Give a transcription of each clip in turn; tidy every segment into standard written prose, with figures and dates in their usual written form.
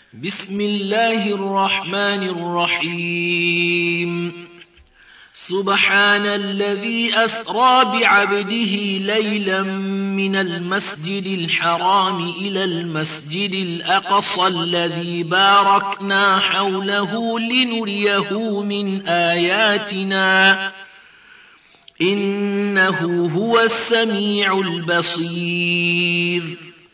بسم الله الرحمن الرحيم سبحان الذي أسرى بعبده ليلا من المسجد الحرام إلى المسجد الأقصى الذي باركنا حوله لنريه من آياتنا إنه هو السميع البصير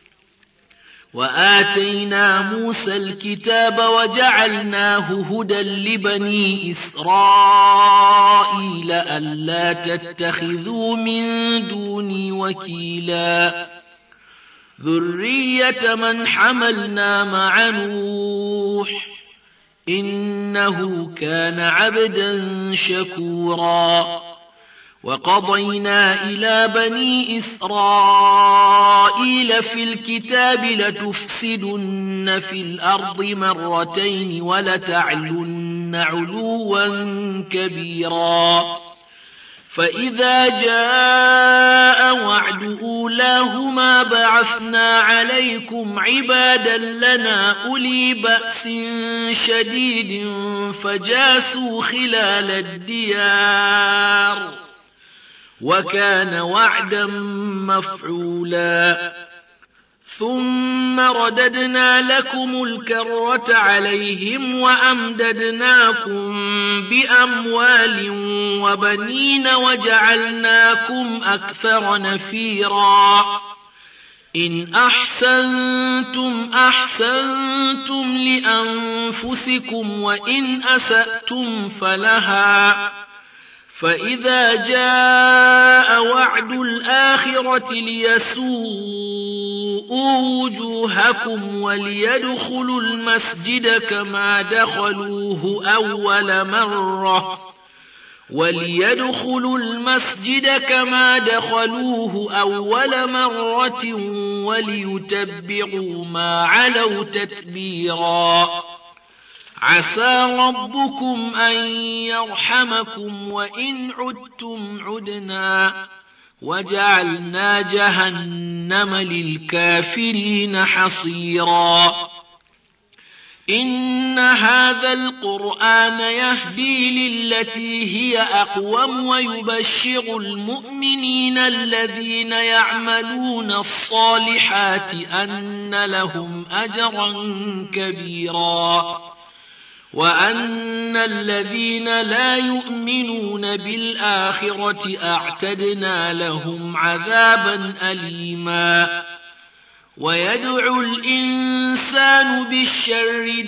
وآتينا موسى الكتاب وجعلناه هدى لبني إسرائيل ألا تتخذوا من دوني وكيلا ذرية من حملنا مع نوح إنه كان عبدا شكورا وقضينا إلى بني إسرائيل في الكتاب لتفسدن في الأرض مرتين ولتعلن علوا كبيرا فإذا جاء وعد أولاهما بعثنا عليكم عبادا لنا أولي بأس شديد فجاسوا خلال الديار وكان وعدا مفعولا ثم رددنا لكم الكرة عليهم وأمددناكم بأموال وبنين وجعلناكم أكثر نفيرا إن أحسنتم أحسنتم لأنفسكم وإن أسأتم فلها فإذا جاء وعد الآخرة ليسوءوا وجوهكم وليدخلوا المسجد كما دخلوه أول مرة وليتبعوا ما علوا تتبيرا عسى ربكم أن يرحمكم وإن عدتم عدنا وجعلنا جهنم للكافرين حصيرا إن هذا القرآن يهدي للتي هي أقوم ويبشر المؤمنين الذين يعملون الصالحات أن لهم أجرا كبيرا وأن الذين لا يؤمنون بالآخرة أعتدنا لهم عذابا أليما ويدعو الإنسان بالشر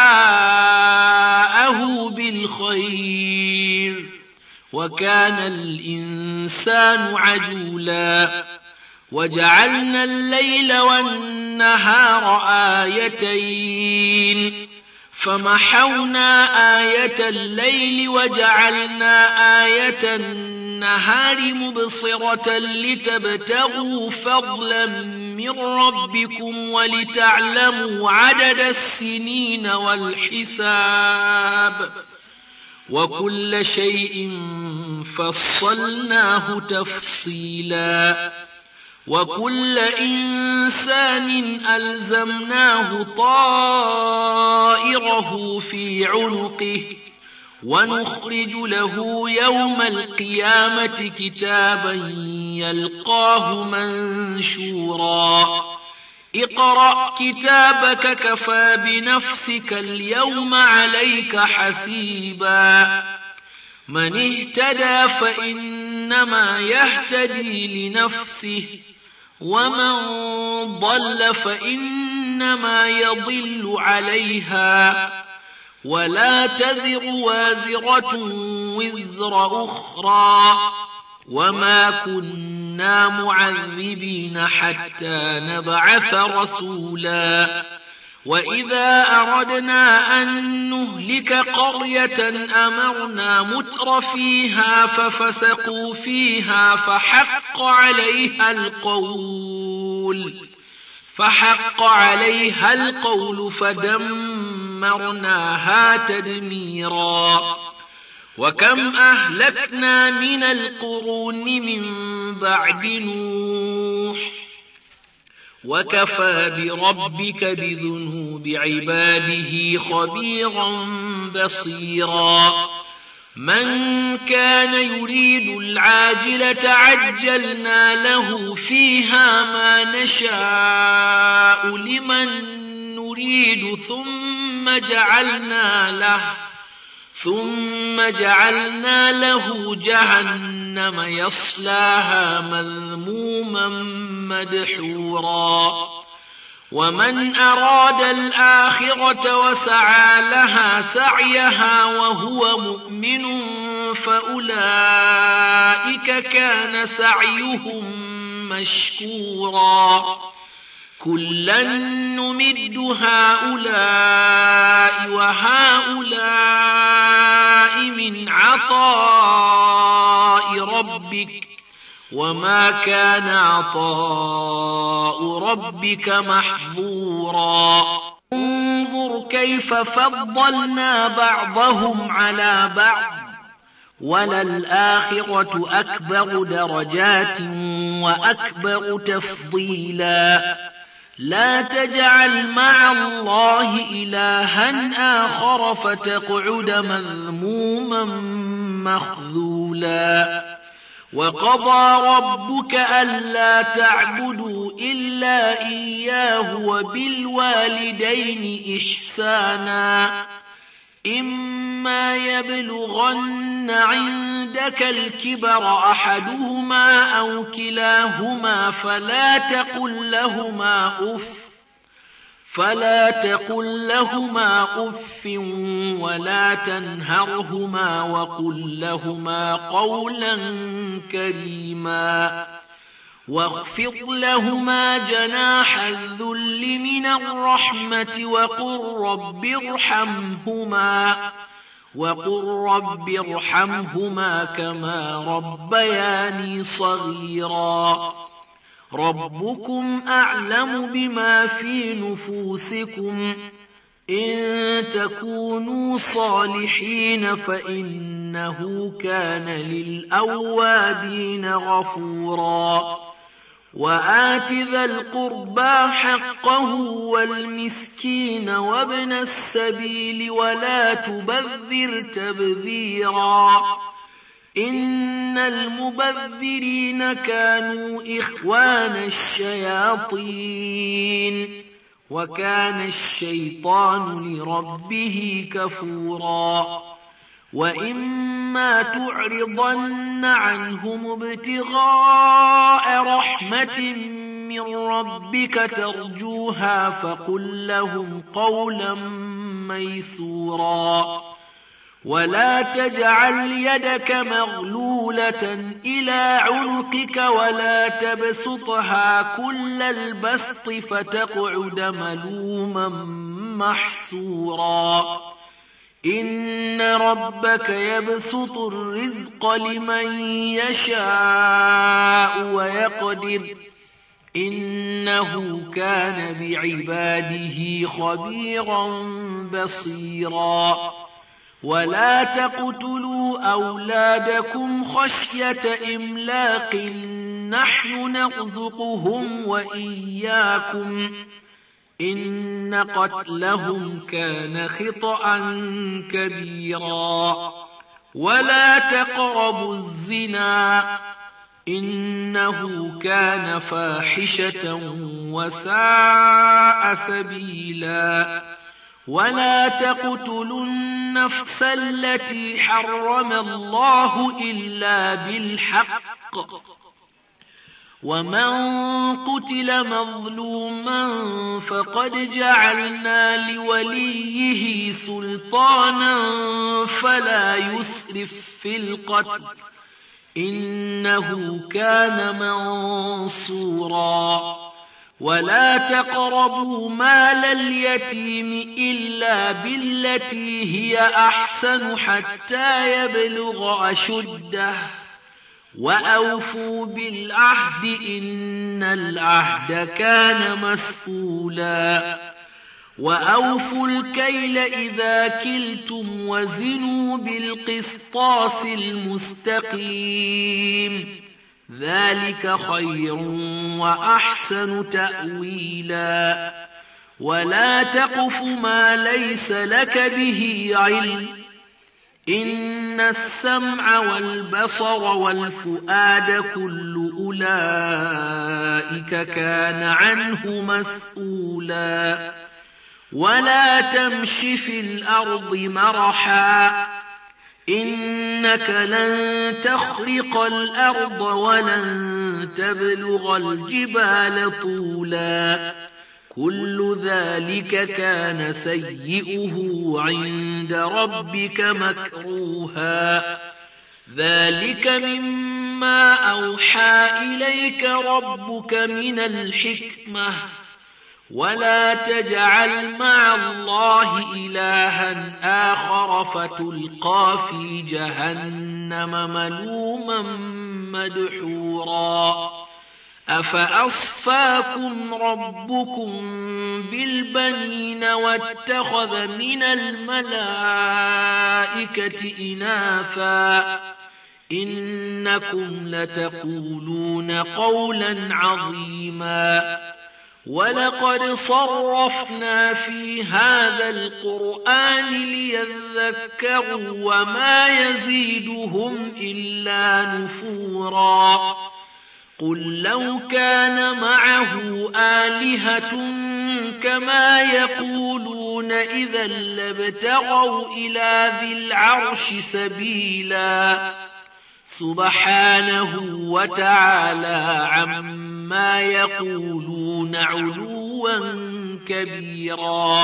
دعاءه بالخير وكان الإنسان عجولا وجعلنا الليل والنهار آيتين فمحونا آية الليل وجعلنا آية النهار مبصرة لتبتغوا فضلا من ربكم ولتعلموا عدد السنين والحساب وكل شيء فصلناه تفصيلا وكل إنسان ألزمناه طائره في عنقه ونخرج له يوم القيامة كتابا يلقاه منشورا اقرأ كتابك كفى بنفسك اليوم عليك حسيبا من اهتدى فإنما يهتدي لنفسه ومن ضل فإنما يضل عليها ولا تزر وازرة وزر أخرى وما كنا معذبين حتى نبعث رسولا وإذا أردنا أن نهلك قرية أمرنا متر فيها ففسقوا فيها فحق عليها القول فدمرناها تدميرا وكم أهلكنا من القرون من بعد نوح وكفى بربك بذنوب بعباده خبيرا بصيرا من كان يريد العاجلة عجلنا له فيها ما نشاء لمن نريد ثم جعلنا له جهنم يصلاها مذموما مدحورا ومن أراد الآخرة وسعى لها سعيها وهو مؤمن فأولئك كان سعيهم مشكورا كلا نمد هؤلاء وهؤلاء من عطاء ربك وما كان عطاء ربك محظورا انظر كيف فضلنا بعضهم على بعض وللآخرة أكبر درجات وأكبر تفضيلا لا تجعل مع الله إلها آخر فتقعد مذموما مخذولا وقضى ربك ألا تعبدوا إلا إياه وبالوالدين إحسانا إما يبلغن عندك الكبر أحدهما أو كلاهما فلا تقل لهما أف ولا تنهرهما وقل لهما قولا كريما واخفض لهما جناح الذل من الرحمة وقل رب ارحمهما كما ربياني صغيرا ربكم أعلم بما في نفوسكم إن تكونوا صالحين فإنه كان للأوابين غفورا وآت ذا القربى حقه والمسكين وابن السبيل ولا تبذر تبذيرا إن المبذرين كانوا إخوان الشياطين وكان الشيطان لربه كفورا وإما تعرضن عنهم ابتغاء رحمة من ربك ترجوها فقل لهم قولا ميسورا ولا تجعل يدك مغلولة إلى عنقك ولا تبسطها كل البسط فتقعد ملوما محسورا إن ربك يبسط الرزق لمن يشاء ويقدر إنه كان بعباده خبيرا بصيرا ولا تقتلوا أولادكم خشية إملاق نحن نرزقهم وإياكم إن قتلهم كان خطأ كبيرا ولا تقربوا الزنا إنه كان فاحشة وساء سبيلا ولا تقتلوا النفس التي حرم الله إلا بالحق ومن قتل مظلوما فقد جعلنا لوليه سلطانا فلا يسرف في القتل إنه كان منصورا ولا تقربوا مال اليتيم إلا بالتي هي أحسن حتى يبلغ أشده وأوفوا بالعهد إن العهد كان مسؤولا وأوفوا الكيل إذا كلتم وزنوا بالقسطاس المستقيم ذلك خير وأحسن تأويلا ولا تقف ما ليس لك به علم إن السمع والبصر والفؤاد كل أولئك كان عنه مسؤولا ولا تمش في الأرض مرحا إنك لن تخرق الأرض ولن تبلغ الجبال طولا كل ذلك كان سيئه عند ربك مكروها ذلك مما أوحى إليك ربك من الحكمة ولا تجعل مع الله إلها آخر فتلقى في جهنم ملوما مدحورا أفأصفاكم ربكم بالبنين واتخذ من الملائكة إناثا إنكم لتقولون قولا عظيما ولقد صرفنا في هذا القرآن ليذكروا وما يزيدهم إلا نفورا قل لو كان معه آلهة كما يقولون إذا لابتغوا إلى ذي العرش سبيلا سبحانه وتعالى عما يقولون علوا كبيرا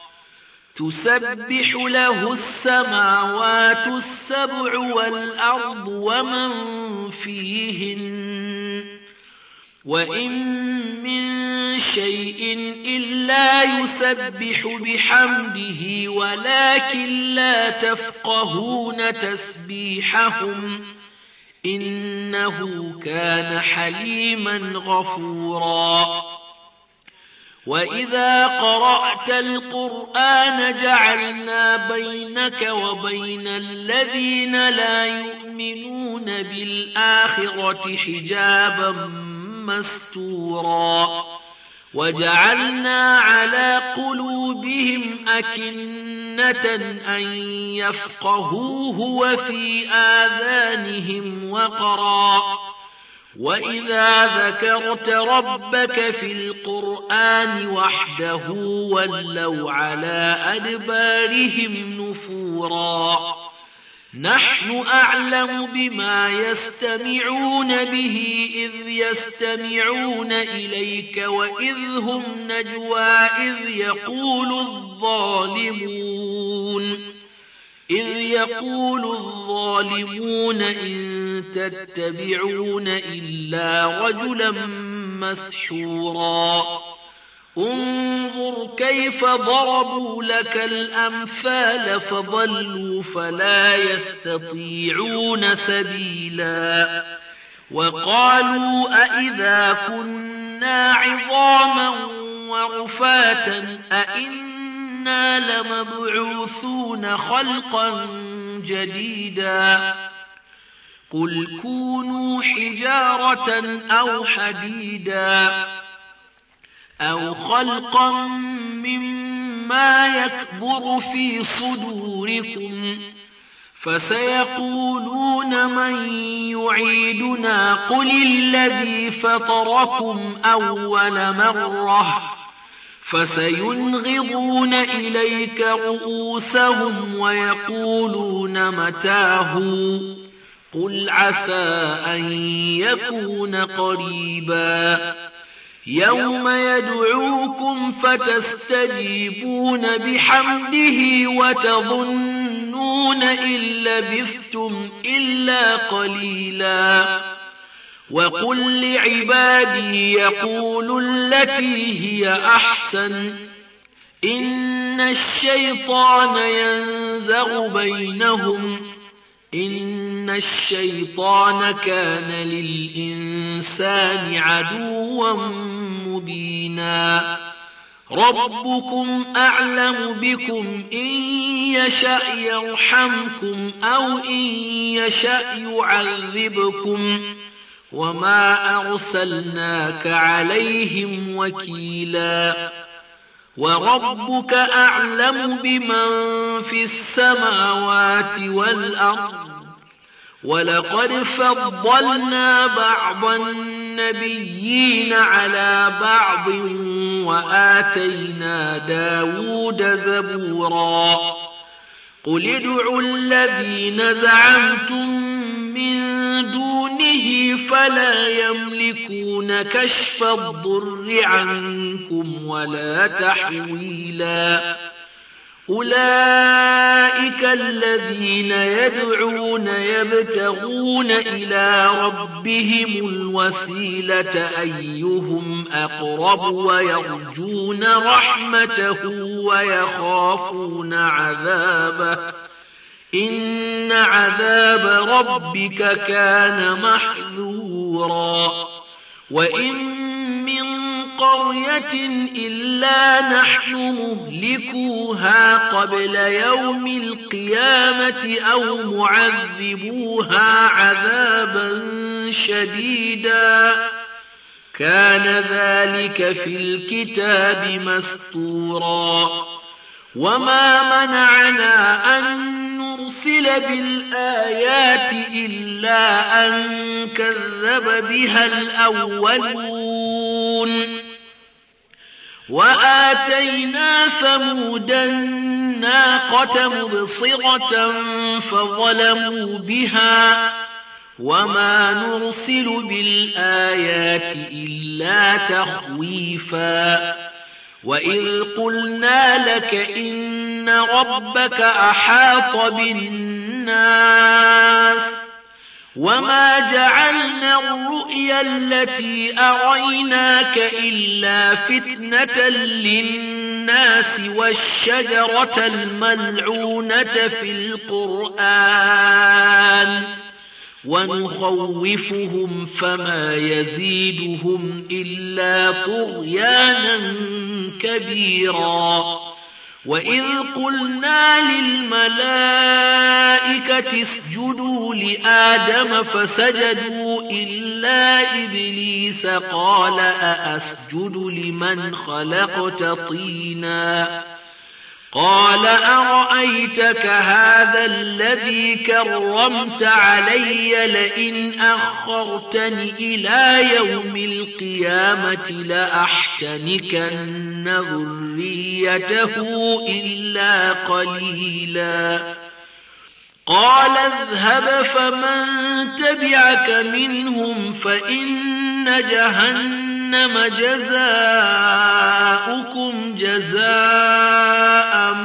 تسبح له السماوات السبع والأرض ومن فيهن وإن من شيء إلا يسبح بحمده ولكن لا تفقهون تسبيحهم إنه كان حليما غفورا وإذا قرأت القرآن جعلنا بينك وبين الذين لا يؤمنون بالآخرة حجابا مستورا وجعلنا على قلوبهم أكنة أن يفقهوه وفي آذانهم وقرا وإذا ذكرت ربك في القرآن وحده ولوا على أدبارهم نفورا نحن أعلم بما يستمعون به إذ يستمعون إليك وإذ هم نجوى إذ يقول الظالمون إن تتبعون إلا رجلا مسحورا انظر كيف ضربوا لك الأمثال فضلوا فلا يستطيعون سبيلا وقالوا أئذا كنا عظاما ورفاتا أئنا لمبعوثون خلقا جديدا قل كونوا حجارة أو حديدا أو خلقا مما يكبر في صدوركم فسيقولون من يعيدنا قل الذي فطركم أول مرة فسينغضون إليك رؤوسهم ويقولون متاه قل عسى أن يكون قريبا يوم يدعوكم فتستجيبون بحمده وتظنون إن لبثتم إلا قليلا وقل لعبادي يقولوا التي هي أحسن إن الشيطان ينزغ بينهم إن الشيطان كان للإنسان عدوا مبينا ربكم أعلم بكم إن يشأ يرحمكم أو إن يشأ يعذبكم وما أرسلناك عليهم وكيلا وربك أعلم بمن في السماوات والأرض ولقد فضلنا بعض النبيين على بعض وآتينا داود زبورا قل ادعوا الذين زعمتم من دونه فلا يملكون كشف الضر عنكم ولا تحويلا أولئك الذين يدعون يبتغون إلى ربهم الوسيلة أيهم أقرب ويرجون رحمته ويخافون عذابه إن عذاب ربك كان محذورا وإن من قرية إلا نحن مهلكوها قبل يوم القيامة أو معذبوها عذابا شديدا كان ذلك في الكتاب مسطورا وما منعنا أن نرسل بالآيات إلا أن كذب بها الأولون وآتينا ثمود الناقة مبصرة فظلموا بها وما نرسل بالآيات إلا تخويفا وإذ قلنا لك إن ربك أحاط بالناس وما جعلنا الرؤيا التي أريناك إلا فتنة للناس والشجرة الملعونة في القرآن ونخوفهم فما يزيدهم إلا طغيانا كبيرا وإذ قلنا للملائكة اسجدوا لآدم فسجدوا إلا إبليس قال أأسجد لمن خلقت طينا قال أرأيتك هذا الذي كرمت علي لئن أخرتني إلى يوم القيامة لأحتنكن ذريته إلا قليلا قال اذهب فمن تبعك منهم فإن جهنم جزاؤكم جزاء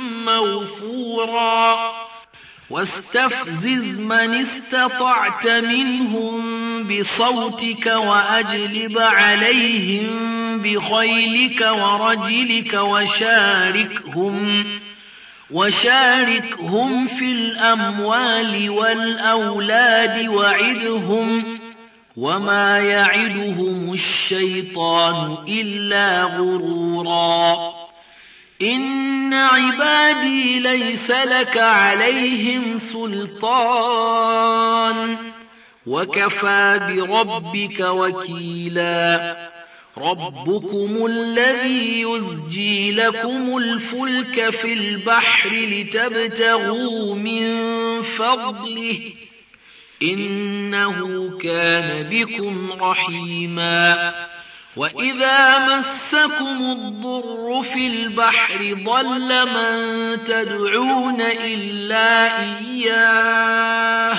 موفورا واستفزز من استطعت منهم بصوتك وأجلب عليهم بخيلك ورجلك وشاركهم في الأموال والأولاد وعدهم وما يعدهم الشيطان إلا غرورا إن عبادي ليس لك عليهم سلطان وكفى بربك وكيلا ربكم الذي يزجي لكم الفلك في البحر لتبتغوا من فضله إنه كان بكم رحيما وإذا مسكم الضر في البحر ضل من تدعون إلا إياه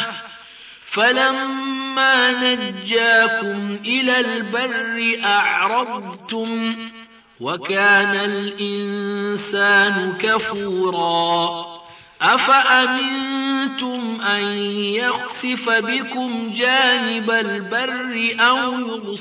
فلما نجاكم إلى البر أعرضتم وكان الإنسان كفورا أفأمنتم أن يخسف بكم جانب البر أو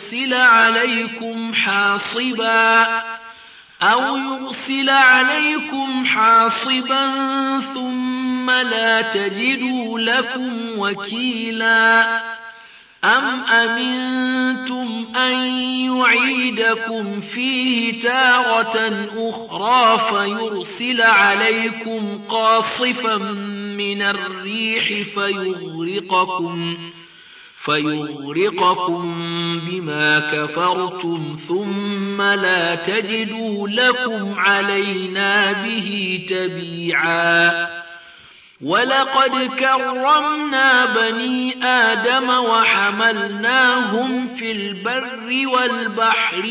يرسل عليكم حاصبا ثم لا تجدوا لكم وكيلا أم أمنتم أن يعيدكم فيه تارة أخرى فيرسل عليكم قاصفا من الريح فيغرقكم بما كفرتم ثم لا تجدوا لكم علينا به تبيعا. ولقد كرمنا بني آدم وحملناهم في البر والبحر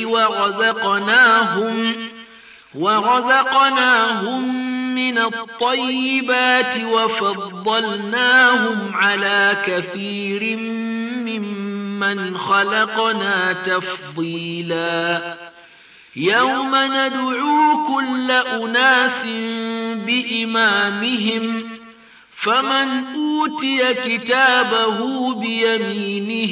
ورزقناهم من الطيبات وفضلناهم على كثير ممن خلقنا تفضيلا. يوم ندعو كل أناس بإمامهم فمن أوتي كتابه بيمينه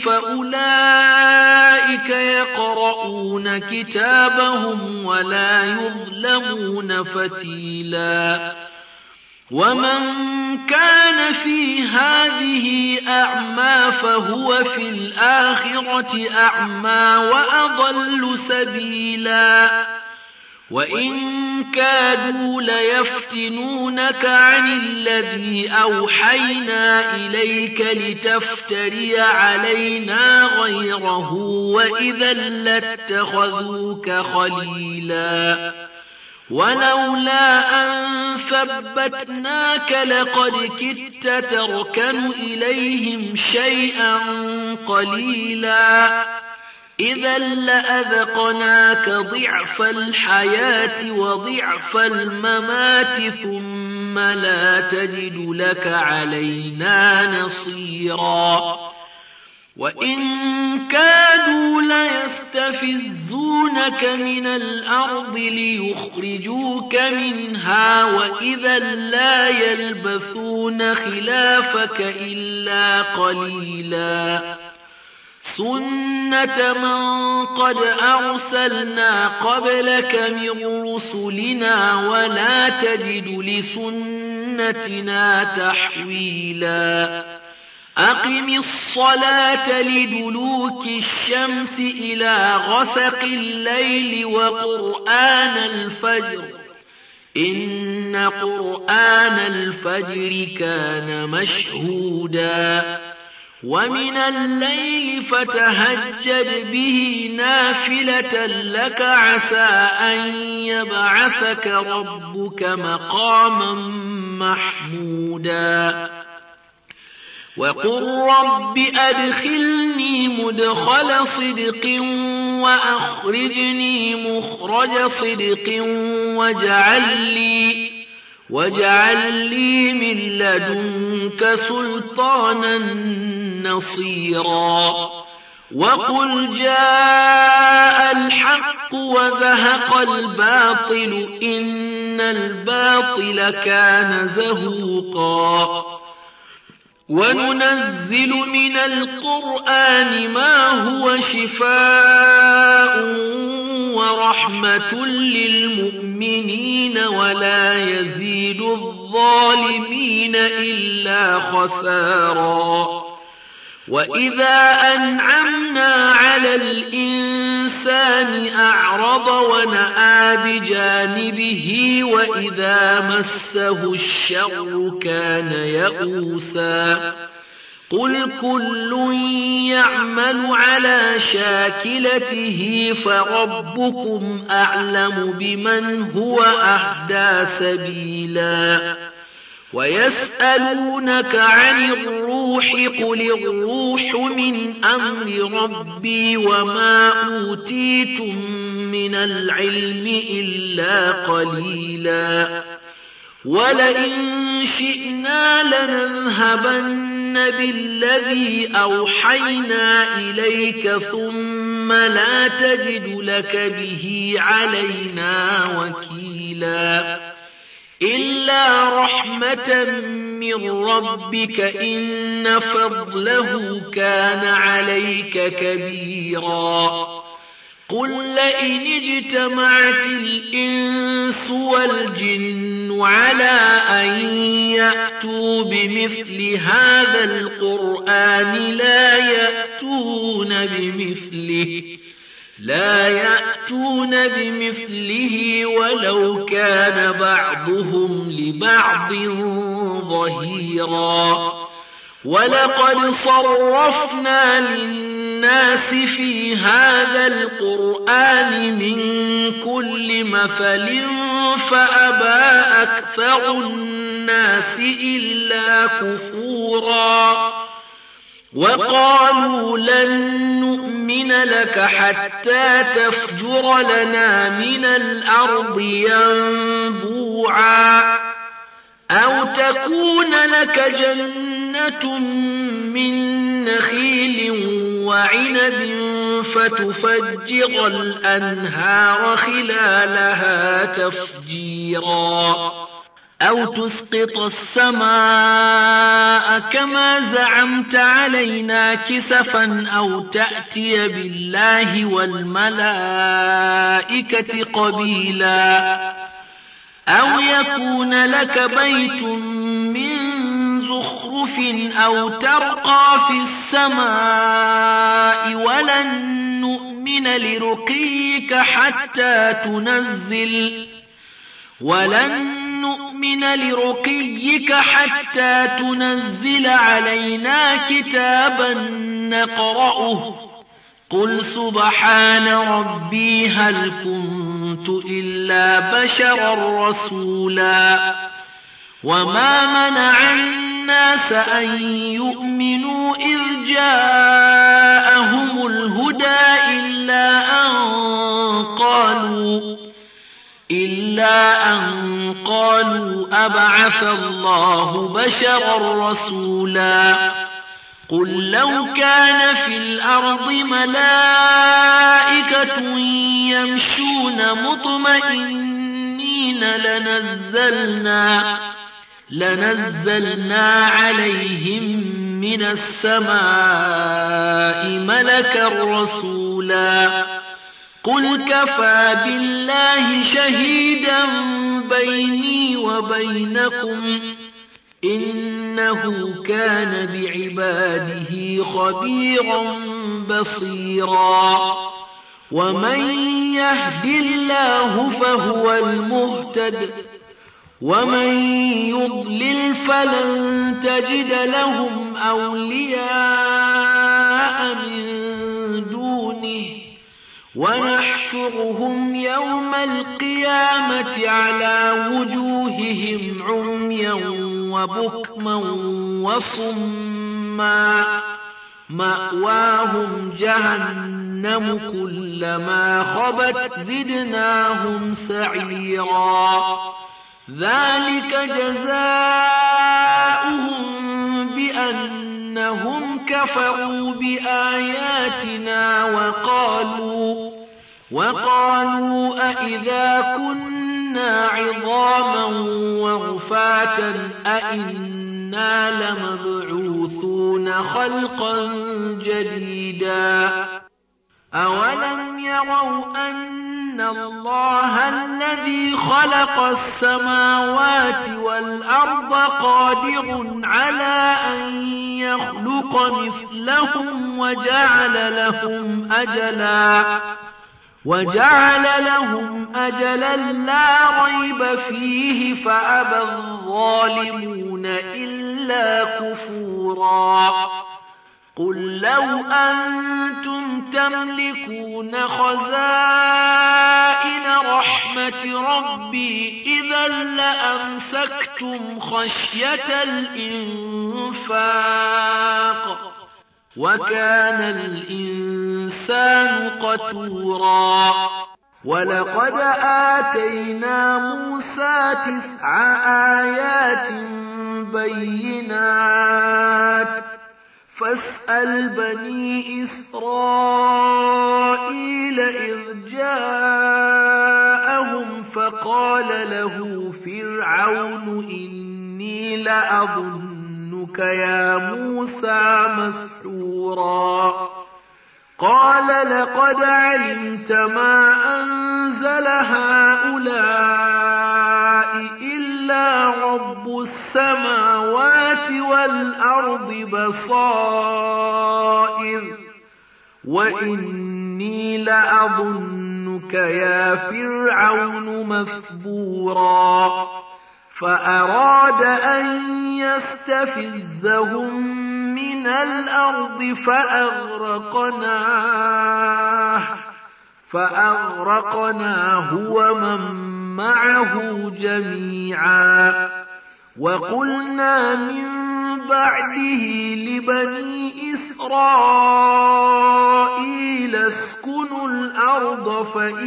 فأولئك يقرؤون كتابهم ولا يظلمون فتيلا. ومن كان في هذه أعمى فهو في الآخرة أعمى وأضل سبيلا. وإن كادوا ليفتنونك عن الذي أوحينا إليك لتفتري علينا غيره وإذا لاتخذوك خليلا. ولولا أن ثبتناك لقد كدت تركن إليهم شيئا قليلا. إذا لأذقناك ضعف الحياة وضعف الممات ثم لا تجد لك علينا نصيرا. وإن كادوا ليستفزونك من الأرض ليخرجوك منها وإذا لا يلبثون خلافك إلا قليلا. سنة من قد أرسلنا قبلك من رسلنا ولا تجد لسنتنا تحويلا. أقم الصلاة لدلوك الشمس إلى غسق الليل وقرآن الفجر إن قرآن الفجر كان مشهودا. ومن الليل فتهجد به نافلة لك عسى أن يبعثك ربك مقاما محمودا. وقل رب أدخلني مدخل صدق وأخرجني مخرج صدق واجعل لي من لدنك سلطانا نصيرا. وقل جاء الحق وزهق الباطل إن الباطل كان زهوقا. وننزل من القرآن ما هو شفاء ورحمة للمؤمنين ولا يزيد الظالمين إلا خسارا. وإذا أنعمنا على الإنسان أعرض ونأى بجانبه وإذا مسه الشر كان يئوسا. قل كل يعمل على شاكلته فربكم أعلم بمن هو أهدى سبيلا. ويسألونك عن الروح قل الروح من أمر ربي وما أوتيتم من العلم إلا قليلا. ولئن شئنا لنذهبن بالذي أوحينا إليك ثم لا تجد لك به علينا وكيلا. إلا رحمة من ربك إن فضله كان عليك كبيرا. قل لئن اجتمعت الإنس والجن على أن يأتوا بمثل هذا القرآن لا يأتون بمثله ولو كان بعضهم لبعض ظهيرا. ولقد صرفنا للناس في هذا القرآن من كل مثل فأبى أكثر الناس إلا كفورا وقالوا لن نؤمن لك حتى تفجر لنا من الأرض ينبوعا أو تكون لك جنة من نخيل وعنب فتفجر الأنهار خلالها تفجيرا أو تسقط السماء كما زعمت علينا كسفا أو تأتي بالله والملائكة قبيلا أو يكون لك بيت من زخرف أو ترقى في السماء ولن نؤمن لرقيك حتى تنزل علينا كتابا نقرأه قل سبحان ربي هل كنت إلا بشرا رسولا وما منع الناس أن يؤمنوا إذ جاءهم الهدى إلا أن قالوا أبعث الله بشرا رسولا قل لو كان في الأرض ملائكة يمشون مطمئنين لنزلنا عليهم من السماء ملكا رسولا قل كفى بالله شهيدا بيني وبينكم إنه كان بعباده خبيرا بصيرا ومن يهد الله فهو المهتد ومن يضلل فلن تجد لهم أولياء من دونه ونحشرهم يوم القيامة على وجوههم عميا وبكما وصما مأواهم جهنم كلما خبت زدناهم سعيرا ذلك جزاؤهم بأنهم كفروا بآياتنا وقالوا أئذا كنا عظاما ورفاتا أئنا لمبعوثون خلقا جديدا أولم يروا أن الله الذي خلق السماوات والأرض قادر على أن يخلق مثلهم وجعل لهم أجلا لا ريب فيه فأبى الظالمون إلا كفورا قل لو أنتم تملكون خزائن رحمة ربي إذا لأمسكتم خشية الإنفاق وكان الإنسان قتورا ولقد آتينا موسى 9 آيات بينات فاسأل بني إسرائيل إذ جاءهم فقال له فرعون إني لأظنك يا موسى مسحورا قال لقد علمت ما أنزل هؤلاء إلا رب السماوات والأرض بصائر وإني لأظنك يا فرعون مثبورا فأراد أن يستفزهم من الأرض فأغرقناه ومن معه جميعا وقلنا من بعده لبني إسرائيل اسكنوا الأرض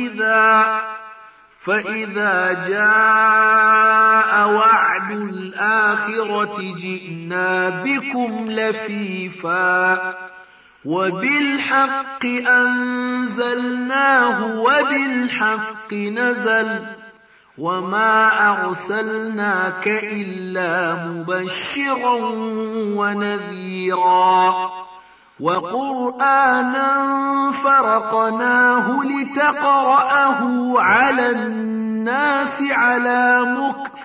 فإذا جاء وعد الآخرة جئنا بكم لفيفا وبالحق أنزلناه وبالحق نزل وما أرسلناك إلا مبشرا ونذيرا وقرآنا فرقناه لتقرأه على الناس على مكث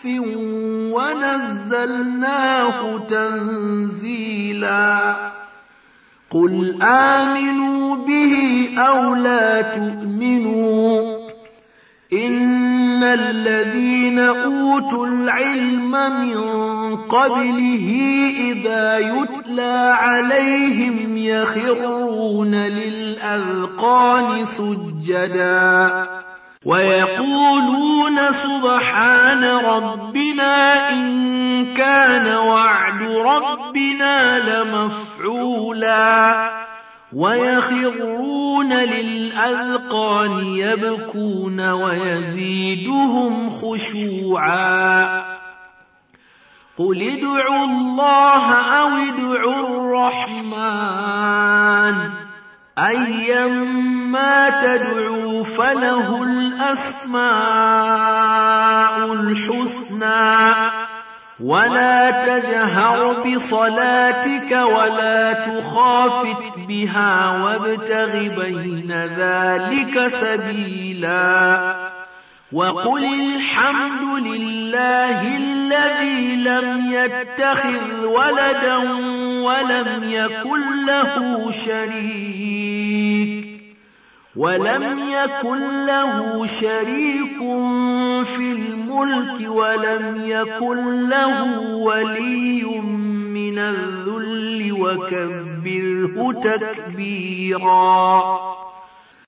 ونزلناه تنزيلا قل آمنوا به أو لا تؤمنوا إن الذين أوتوا العلم من قبله إذا يتلى عليهم يخرون للأذقان سجدا ويقولون سبحان ربنا إن كان وعد ربنا لمفعولا ويخرون للأذقان يبكون ويزيدهم خشوعا قل ادعوا الله أو ادعوا الرحمن أيما تدعوا فله الأسماء الحسنى ولا تجهر بصلاتك ولا تخافت بها وابتغ بين ذلك سبيلا وقل الحمد لله الذي لم يتخذ ولدا ولم يكن له شريك في الملك ولم يكن له ولي من الذل وكبره تكبيرا